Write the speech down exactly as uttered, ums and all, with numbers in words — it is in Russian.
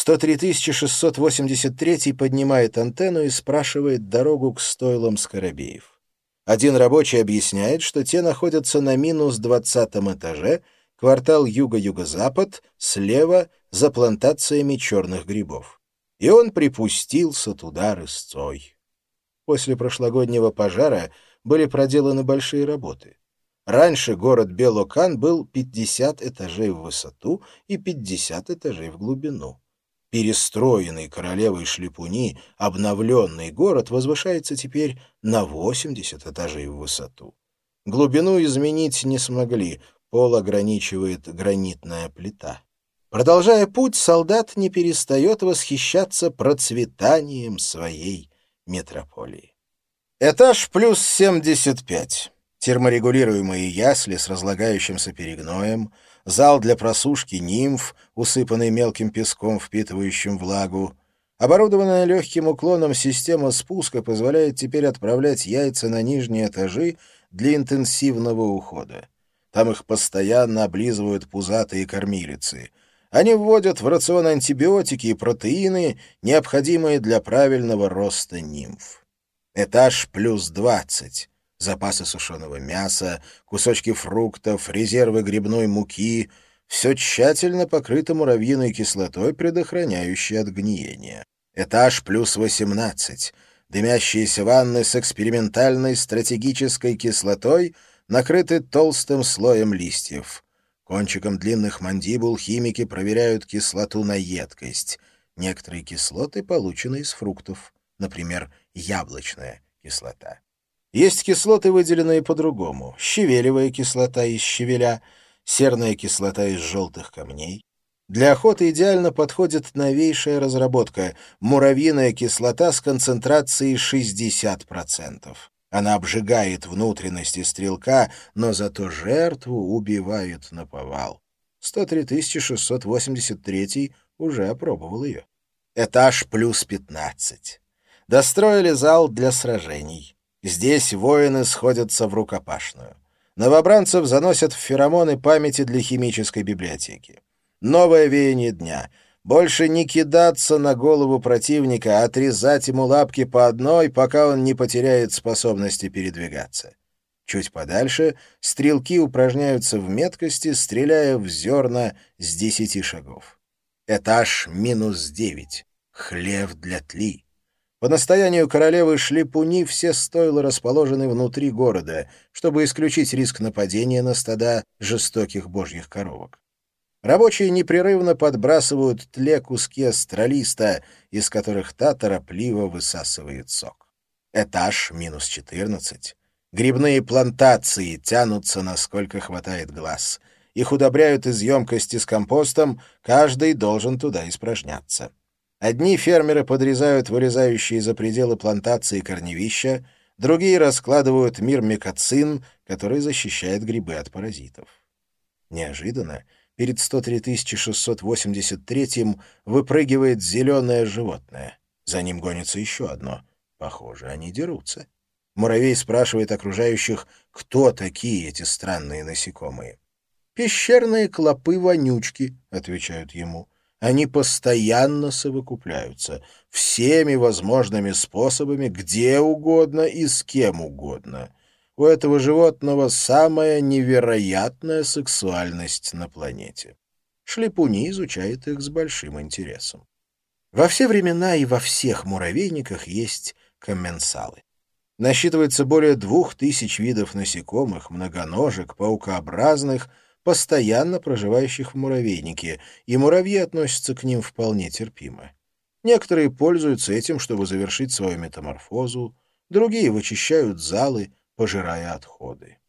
сто три тысячи шестьсот восемьдесят третий поднимает антенну и спрашивает дорогу к стойлам скоробеев. Один рабочий объясняет, что те находятся на минус двадцатом этаже, квартал юго-юго-запад, слева, за плантациями черных грибов. И он припустился туда рысцой. После прошлогоднего пожара были проделаны большие работы. Раньше город Белокан был пятьдесят этажей в высоту и пятьдесят этажей в глубину. Перестроенный королевой Шлепуни обновленный город возвышается теперь на восемьдесят этажей в высоту. Глубину изменить не смогли, пол ограничивает гранитная плита. Продолжая путь, солдат не перестает восхищаться процветанием своей метрополии. Этаж плюс семьдесят пять. Терморегулируемые ясли с разлагающимся перегноем, зал для просушки нимф, усыпанный мелким песком, впитывающим влагу. Оборудованная легким уклоном система спуска позволяет теперь отправлять яйца на нижние этажи для интенсивного ухода. Там их постоянно облизывают пузатые кормилицы. Они вводят в рацион антибиотики и протеины, необходимые для правильного роста нимф. Этаж плюс двадцать. Запасы сушеного мяса, кусочки фруктов, резервы грибной муки — все тщательно покрыто муравьиной кислотой, предохраняющей от гниения. Этаж плюс восемнадцать. Дымящиеся ванны с экспериментальной стратегической кислотой накрыты толстым слоем листьев. Кончиком длинных мандибул химики проверяют кислоту на едкость. Некоторые кислоты получены из фруктов, например, яблочная кислота. Есть кислоты, выделенные по-другому. Щавелевая кислота из щавеля, серная кислота из желтых камней. Для охоты идеально подходит новейшая разработка — муравьиная кислота с концентрацией шестьдесят процентов. Она обжигает внутренности стрелка, но зато жертву убивает наповал. сто три тысячи шестьсот восемьдесят третий уже опробовал ее. Этаж плюс пятнадцать. Достроили зал для сражений. Здесь воины сходятся в рукопашную. Новобранцев заносят в феромоны памяти для химической библиотеки. Новое веяние дня. Больше не кидаться на голову противника, а отрезать ему лапки по одной, пока он не потеряет способности передвигаться. Чуть подальше стрелки упражняются в меткости, стреляя в зерна с десяти шагов. Этаж минус девять. Хлев для тли. По настоянию королевы Шлепуни все стойла расположены внутри города, чтобы исключить риск нападения на стада жестоких божьих коровок. Рабочие непрерывно подбрасывают тле куски астролиста, из которых та торопливо высасывает сок. Этаж минус четырнадцать. Грибные плантации тянутся, насколько хватает глаз. Их удобряют из емкости с компостом, каждый должен туда испражняться. Одни фермеры подрезают вылезающие за пределы плантации корневища, другие раскладывают мирмикоцин, который защищает грибы от паразитов. Неожиданно перед сто три тысячи шестьсот восемьдесят третьим выпрыгивает зеленое животное. За ним гонится еще одно. Похоже, они дерутся. Муравей спрашивает окружающих, кто такие эти странные насекомые. «Пещерные клопы-вонючки», — отвечают ему. Они постоянно совокупляются, всеми возможными способами, где угодно и с кем угодно. У этого животного самая невероятная сексуальность на планете. Шлепуни изучает их с большим интересом. Во все времена и во всех муравейниках есть комменсалы. Насчитывается более двух тысяч видов насекомых, многоножек, паукообразных, постоянно проживающих в муравейнике, и муравьи относятся к ним вполне терпимо. Некоторые пользуются этим, чтобы завершить свою метаморфозу, другие вычищают залы, пожирая отходы.